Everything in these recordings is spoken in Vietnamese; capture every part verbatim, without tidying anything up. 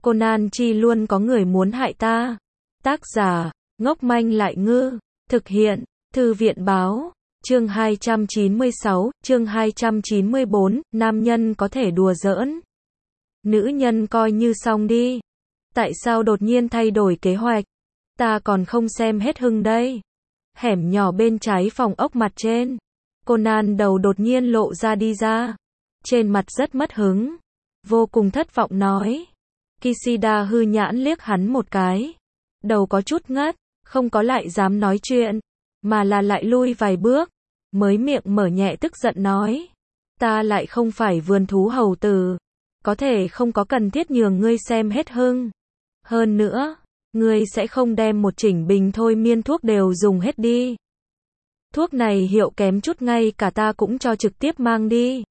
Conan chi luôn có người muốn hại ta. Tác giả, ngốc manh lại ngư. Thực hiện, Thư viện báo. Chương hai trăm chín mươi sáu, chương hai trăm chín mươi bốn, nam nhân có thể đùa giỡn. Nữ nhân coi như xong đi. Tại sao đột nhiên thay đổi kế hoạch? Ta còn không xem hết hưng đây. Hẻm nhỏ bên trái phòng ốc mặt trên. Conan đầu đột nhiên lộ ra đi ra. Trên mặt rất mất hứng. Vô cùng thất vọng nói. Kishida hư nhãn liếc hắn một cái. Đầu có chút ngất, không có lại dám nói chuyện, mà là lại lui vài bước, mới miệng mở nhẹ tức giận nói. Ta lại không phải vườn thú hầu tử, có thể không có cần thiết nhường ngươi xem hết hưng. Hơn nữa, ngươi sẽ không đem một chỉnh bình thôi miên thuốc đều dùng hết đi. Thuốc này hiệu kém chút ngay cả ta cũng cho trực tiếp mang đi.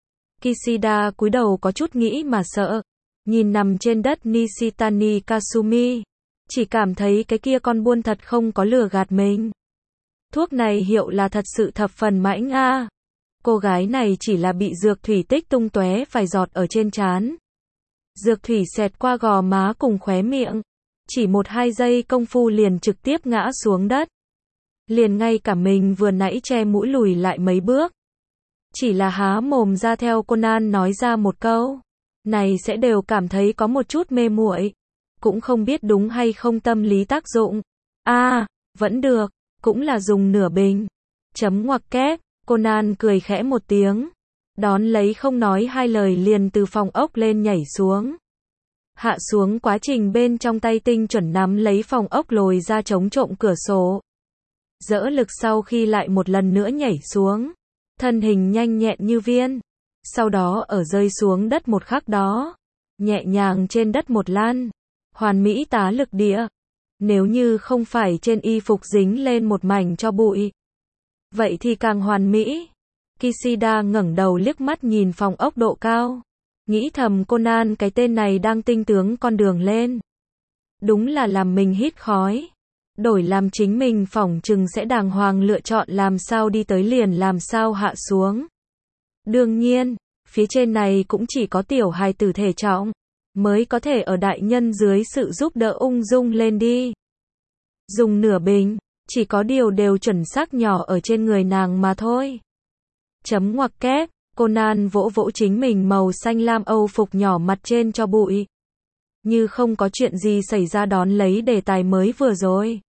Kishida cúi đầu có chút nghĩ mà sợ, nhìn nằm trên đất Nishitani Kasumi, chỉ cảm thấy cái kia con buôn thật không có lừa gạt mình. Thuốc này hiệu là thật sự thập phần mãnh a. À. Cô gái này chỉ là bị dược thủy tích tung tóe vài giọt ở trên trán. Dược thủy xẹt qua gò má cùng khóe miệng, chỉ một hai giây công phu liền trực tiếp ngã xuống đất. Liền ngay cả mình vừa nãy che mũi lùi lại mấy bước. Chỉ là há mồm ra theo Conan nói ra một câu, này sẽ đều cảm thấy có một chút mê muội, cũng không biết đúng hay không tâm lý tác dụng. A, à, vẫn được, cũng là dùng nửa bình. Chấm ngoặc kép, Conan cười khẽ một tiếng, đón lấy không nói hai lời liền từ phòng ốc lên nhảy xuống. Hạ xuống quá trình bên trong tay tinh chuẩn nắm lấy phòng ốc lồi ra chống trộm cửa sổ. Dỡ lực sau khi lại một lần nữa nhảy xuống, thân hình nhanh nhẹn như viên. Sau đó ở rơi xuống đất một khắc đó, nhẹ nhàng trên đất một lan, hoàn mỹ tá lực địa. Nếu như không phải trên y phục dính lên một mảnh cho bụi, vậy thì càng hoàn mỹ. Kishida ngẩng đầu liếc mắt nhìn phòng ốc độ cao, nghĩ thầm Conan cái tên này đang tinh tướng con đường lên. Đúng là làm mình hít khói. Đổi làm chính mình phỏng chừng sẽ đàng hoàng lựa chọn làm sao đi tới liền làm sao hạ xuống. Đương nhiên, phía trên này cũng chỉ có tiểu hài tử thể trọng, mới có thể ở đại nhân dưới sự giúp đỡ ung dung lên đi. Dùng nửa bình, chỉ có điều đều chuẩn xác nhỏ ở trên người nàng mà thôi. Chấm ngoặc kép, Conan vỗ vỗ chính mình màu xanh lam âu phục nhỏ mặt trên cho bụi. Như không có chuyện gì xảy ra đón lấy đề tài mới vừa rồi.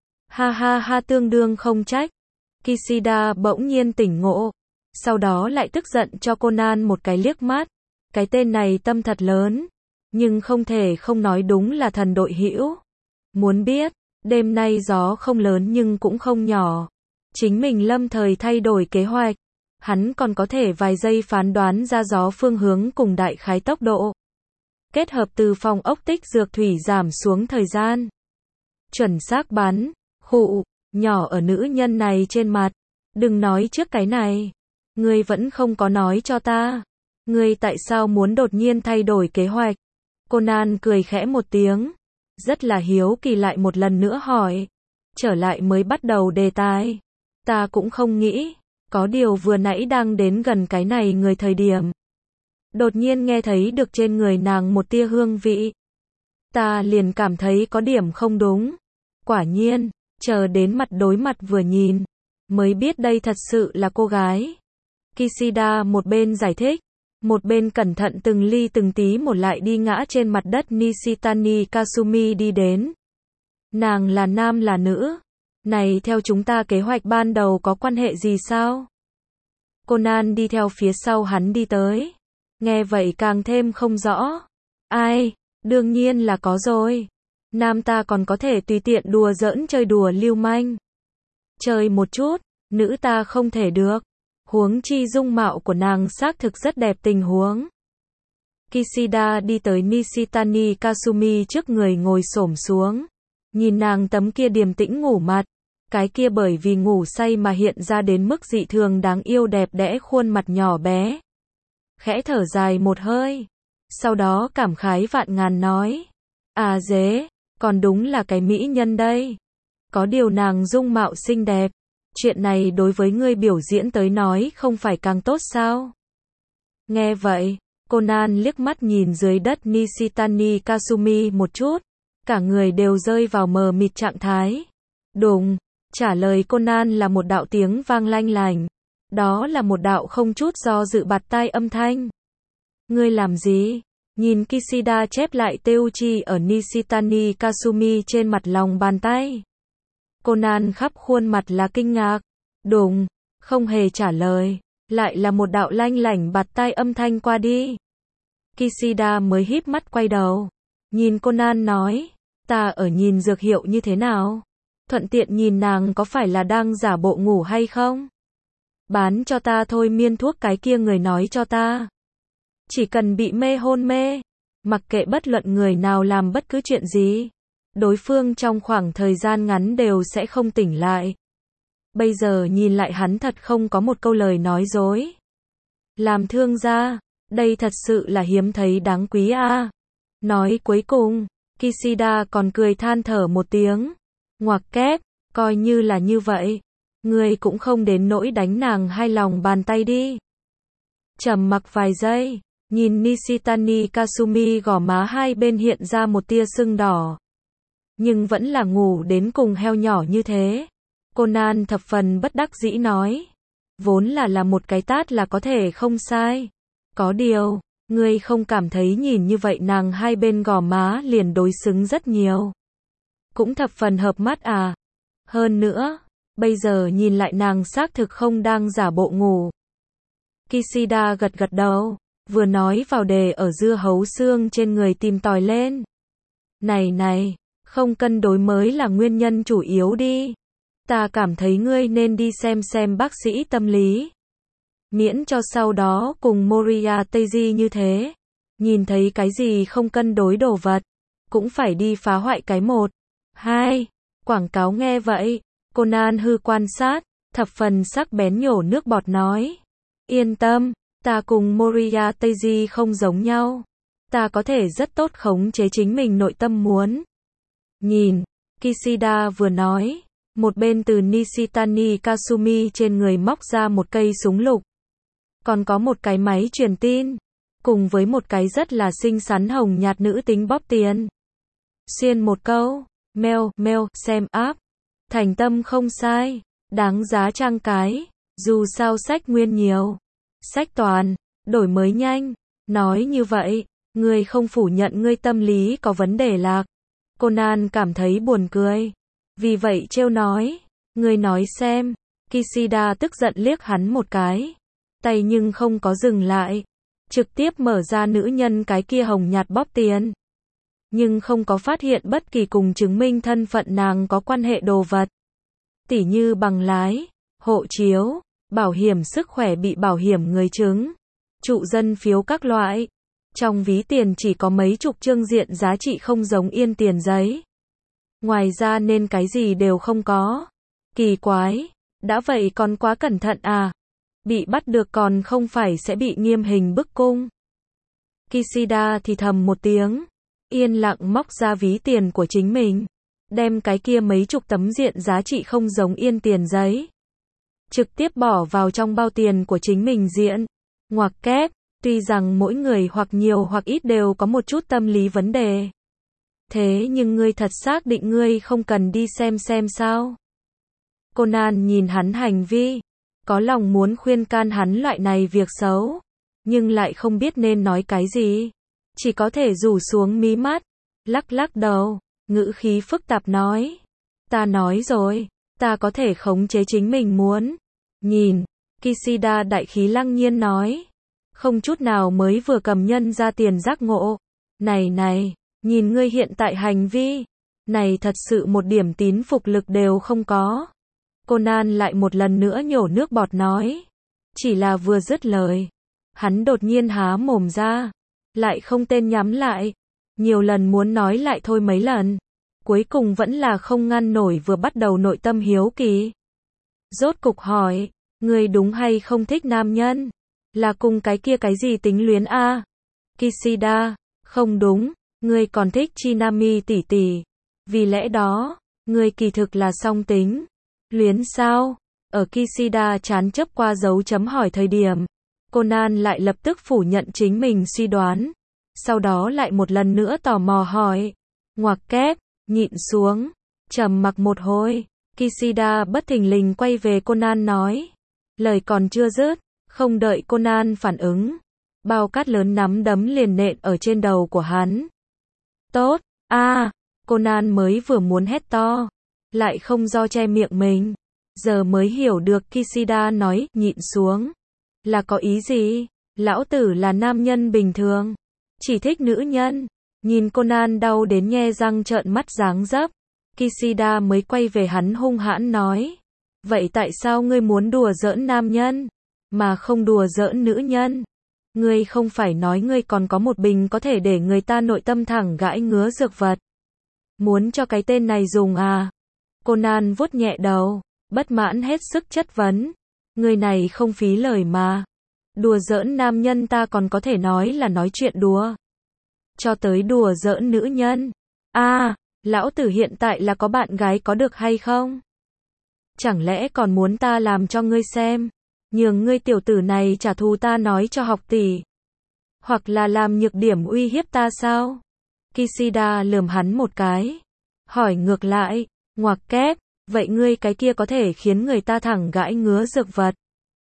Ha ha ha, tương đương không trách. Kishida bỗng nhiên tỉnh ngộ, sau đó lại tức giận cho Conan một cái liếc mắt. Cái tên này tâm thật lớn, nhưng không thể không nói đúng là thần đội hữu. Muốn biết, đêm nay gió không lớn nhưng cũng không nhỏ. Chính mình lâm thời thay đổi kế hoạch, hắn còn có thể vài giây phán đoán ra gió phương hướng cùng đại khái tốc độ. Kết hợp từ phòng ốc tích dược thủy giảm xuống thời gian. Chuẩn xác bắn, khụ, nhỏ ở nữ nhân này trên mặt. Đừng nói trước cái này. Ngươi vẫn không có nói cho ta. Ngươi tại sao muốn đột nhiên thay đổi kế hoạch? Conan cười khẽ một tiếng. Rất là hiếu kỳ lại một lần nữa hỏi. Trở lại mới bắt đầu đề tài. Ta cũng không nghĩ. Có điều vừa nãy đang đến gần cái này người thời điểm. Đột nhiên nghe thấy được trên người nàng một tia hương vị. Ta liền cảm thấy có điểm không đúng. Quả nhiên, chờ đến mặt đối mặt vừa nhìn, mới biết đây thật sự là cô gái. Kishida một bên giải thích, một bên cẩn thận từng ly từng tí một lại đi ngã trên mặt đất Nishitani Kasumi đi đến. Nàng là nam là nữ? Này theo chúng ta kế hoạch ban đầu có quan hệ gì sao? Conan đi theo phía sau hắn đi tới. Nghe vậy càng thêm không rõ. Ai? Đương nhiên là có rồi. Nam ta còn có thể tùy tiện đùa giỡn chơi đùa lưu manh. Chơi một chút, nữ ta không thể được. Huống chi dung mạo của nàng xác thực rất đẹp tình huống. Kishida đi tới Nishitani Kasumi trước người ngồi xổm xuống. Nhìn nàng tấm kia điềm tĩnh ngủ mặt. Cái kia bởi vì ngủ say mà hiện ra đến mức dị thường đáng yêu đẹp đẽ khuôn mặt nhỏ bé. Khẽ thở dài một hơi. Sau đó cảm khái vạn ngàn nói. À dế, còn đúng là cái mỹ nhân đây. Có điều nàng dung mạo xinh đẹp. Chuyện này đối với ngươi biểu diễn tới nói không phải càng tốt sao? Nghe vậy, Conan liếc mắt nhìn dưới đất Nishitani Kasumi một chút, cả người đều rơi vào mờ mịt trạng thái. Đùng, trả lời Conan là một đạo tiếng vang lanh lành. Đó là một đạo không chút do dự bạt tai âm thanh. Ngươi làm gì? Nhìn Kishida chép lại Teuchi ở Nishitani Kasumi trên mặt lòng bàn tay. Conan khắp khuôn mặt là kinh ngạc. Đùng, không hề trả lời. Lại là một đạo lanh lảnh bạt tai âm thanh qua đi. Kishida mới híp mắt quay đầu. Nhìn Conan nói, ta ở nhìn dược hiệu như thế nào? Thuận tiện nhìn nàng có phải là đang giả bộ ngủ hay không? Bán cho ta thôi miên thuốc cái kia người nói cho ta. Chỉ cần bị mê hôn mê, mặc kệ bất luận người nào làm bất cứ chuyện gì, đối phương trong khoảng thời gian ngắn đều sẽ không tỉnh lại. Bây giờ nhìn lại hắn thật không có một câu lời nói dối. Làm thương gia, đây thật sự là hiếm thấy đáng quý a. À. Nói cuối cùng, Kishida còn cười than thở một tiếng. Ngoặc kép, coi như là như vậy. Ngươi cũng không đến nỗi đánh nàng hai lòng bàn tay đi. Trầm mặc vài giây, nhìn Nishitani Kasumi gò má hai bên hiện ra một tia sưng đỏ. Nhưng vẫn là ngủ đến cùng heo nhỏ như thế. Conan thập phần bất đắc dĩ nói. Vốn là là một cái tát là có thể không sai. Có điều, ngươi không cảm thấy nhìn như vậy nàng hai bên gò má liền đối xứng rất nhiều. Cũng thập phần hợp mắt à. Hơn nữa, bây giờ nhìn lại nàng xác thực không đang giả bộ ngủ. Kishida gật gật đầu, vừa nói vào đề ở dưa hấu xương trên người tìm tòi lên. Này này, không cân đối mới là nguyên nhân chủ yếu đi. Ta cảm thấy ngươi nên đi xem xem bác sĩ tâm lý. Miễn cho sau đó cùng Moriya Teiji như thế. Nhìn thấy cái gì không cân đối đồ vật, cũng phải đi phá hoại cái một. Hai, quảng cáo nghe vậy, Conan hư quan sát, thập phần sắc bén nhổ nước bọt nói. Yên tâm, ta cùng Moriya Teiji không giống nhau. Ta có thể rất tốt khống chế chính mình nội tâm muốn. Nhìn, Kishida vừa nói, một bên từ Nishitani Kasumi trên người móc ra một cây súng lục. Còn có một cái máy truyền tin, cùng với một cái rất là xinh xắn hồng nhạt nữ tính bóp tiền. Xuyên một câu, mail, mail, xem app. Thành tâm không sai, đáng giá trang cái, dù sao sách nguyên nhiều. Sách toàn, đổi mới nhanh. Nói như vậy, ngươi không phủ nhận ngươi tâm lý có vấn đề lạc. Conan cảm thấy buồn cười. Vì vậy trêu nói, ngươi nói xem. Kishida tức giận liếc hắn một cái. Tay nhưng không có dừng lại. Trực tiếp mở ra nữ nhân cái kia hồng nhạt bóp tiền. Nhưng không có phát hiện bất kỳ cùng chứng minh thân phận nàng có quan hệ đồ vật. Tỉ như bằng lái, hộ chiếu, bảo hiểm sức khỏe bị bảo hiểm người chứng, trụ dân phiếu các loại. Trong ví tiền chỉ có mấy chục chương diện giá trị không giống yên tiền giấy. Ngoài ra nên cái gì đều không có. Kỳ quái, đã vậy còn quá cẩn thận à. Bị bắt được còn không phải sẽ bị nghiêm hình bức cung. Kishida thì thầm một tiếng, yên lặng móc ra ví tiền của chính mình, đem cái kia mấy chục tấm diện giá trị không giống yên tiền giấy, trực tiếp bỏ vào trong bao tiền của chính mình diện. Ngoặc kép, tuy rằng mỗi người hoặc nhiều hoặc ít đều có một chút tâm lý vấn đề. Thế nhưng ngươi thật xác định ngươi không cần đi xem xem sao? Conan nhìn hắn hành vi, có lòng muốn khuyên can hắn loại này việc xấu, nhưng lại không biết nên nói cái gì. Chỉ có thể rủ xuống mí mắt, lắc lắc đầu, ngữ khí phức tạp nói. Ta nói rồi, ta có thể khống chế chính mình muốn. Nhìn, Kishida đại khí lăng nhiên nói. Không chút nào mới vừa cầm nhân ra tiền giác ngộ. Này này, nhìn ngươi hiện tại hành vi, này thật sự một điểm tín phục lực đều không có. Conan lại một lần nữa nhổ nước bọt nói. Chỉ là vừa dứt lời, hắn đột nhiên há mồm ra, lại không tên nhắm lại. Nhiều lần muốn nói lại thôi mấy lần, cuối cùng vẫn là không ngăn nổi vừa bắt đầu nội tâm hiếu kỳ. Rốt cục hỏi, ngươi đúng hay không thích nam nhân? Là cùng cái kia cái gì tính luyến a? À? Kishida, không đúng, ngươi còn thích Chinami tỷ tỷ. Vì lẽ đó, ngươi kỳ thực là song tính. Luyến sao? Ở Kishida chán chấp qua dấu chấm hỏi thời điểm, Conan lại lập tức phủ nhận chính mình suy đoán. Sau đó lại một lần nữa tò mò hỏi. Ngoặc kép, nhịn xuống. Trầm mặc một hồi. Kishida bất thình lình quay về Conan nói. Lời còn chưa dứt, không đợi Conan phản ứng. Bao cát lớn nắm đấm liền nện ở trên đầu của hắn. Tốt, a à, Conan mới vừa muốn hét to. Lại không do che miệng mình. Giờ mới hiểu được Kishida nói nhịn xuống. Là có ý gì? Lão tử là nam nhân bình thường. Chỉ thích nữ nhân. Nhìn Conan đau đến nhe răng trợn mắt dáng dấp. Kishida mới quay về hắn hung hãn nói. Vậy tại sao ngươi muốn đùa giỡn nam nhân, mà không đùa giỡn nữ nhân? Ngươi không phải nói ngươi còn có một bình có thể để người ta nội tâm thẳng gãi ngứa dược vật. Muốn cho cái tên này dùng à? Conan vuốt nhẹ đầu, bất mãn hết sức chất vấn. Người này không phí lời mà. Đùa giỡn nam nhân ta còn có thể nói là nói chuyện đùa. Cho tới đùa giỡn nữ nhân. À, lão tử hiện tại là có bạn gái có được hay không? Chẳng lẽ còn muốn ta làm cho ngươi xem? Nhường ngươi tiểu tử này trả thù ta nói cho học tỷ. Hoặc là làm nhược điểm uy hiếp ta sao? Kishida lườm hắn một cái. Hỏi ngược lại, ngoặc kép, vậy ngươi cái kia có thể khiến người ta thẳng gãi ngứa dược vật.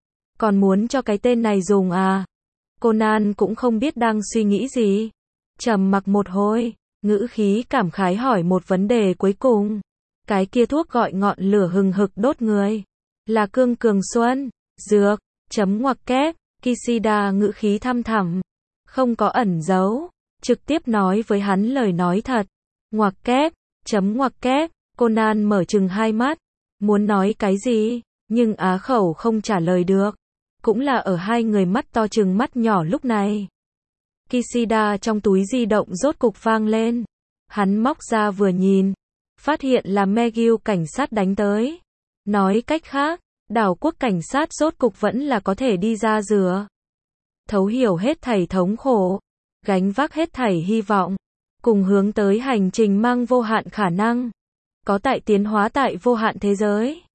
Còn muốn cho cái tên này dùng à? Conan cũng không biết đang suy nghĩ gì. Trầm mặc một hồi, ngữ khí cảm khái hỏi một vấn đề cuối cùng. Cái kia thuốc gọi ngọn lửa hừng hực đốt người. Là cương cường xuân, dược, chấm ngoặc kép, Kishida ngữ khí thăm thẳm. Không có ẩn giấu, trực tiếp nói với hắn lời nói thật. Ngoặc kép, chấm ngoặc kép, Conan mở trừng hai mắt. Muốn nói cái gì, nhưng á khẩu không trả lời được. Cũng là ở hai người mắt to trừng mắt nhỏ lúc này. Kishida trong túi di động rốt cục vang lên. Hắn móc ra vừa nhìn. Phát hiện là McGill cảnh sát đánh tới. Nói cách khác, đảo quốc cảnh sát rốt cục vẫn là có thể đi ra rửa. Thấu hiểu hết thảy thống khổ. Gánh vác hết thảy hy vọng. Cùng hướng tới hành trình mang vô hạn khả năng. Có tại tiến hóa tại vô hạn thế giới.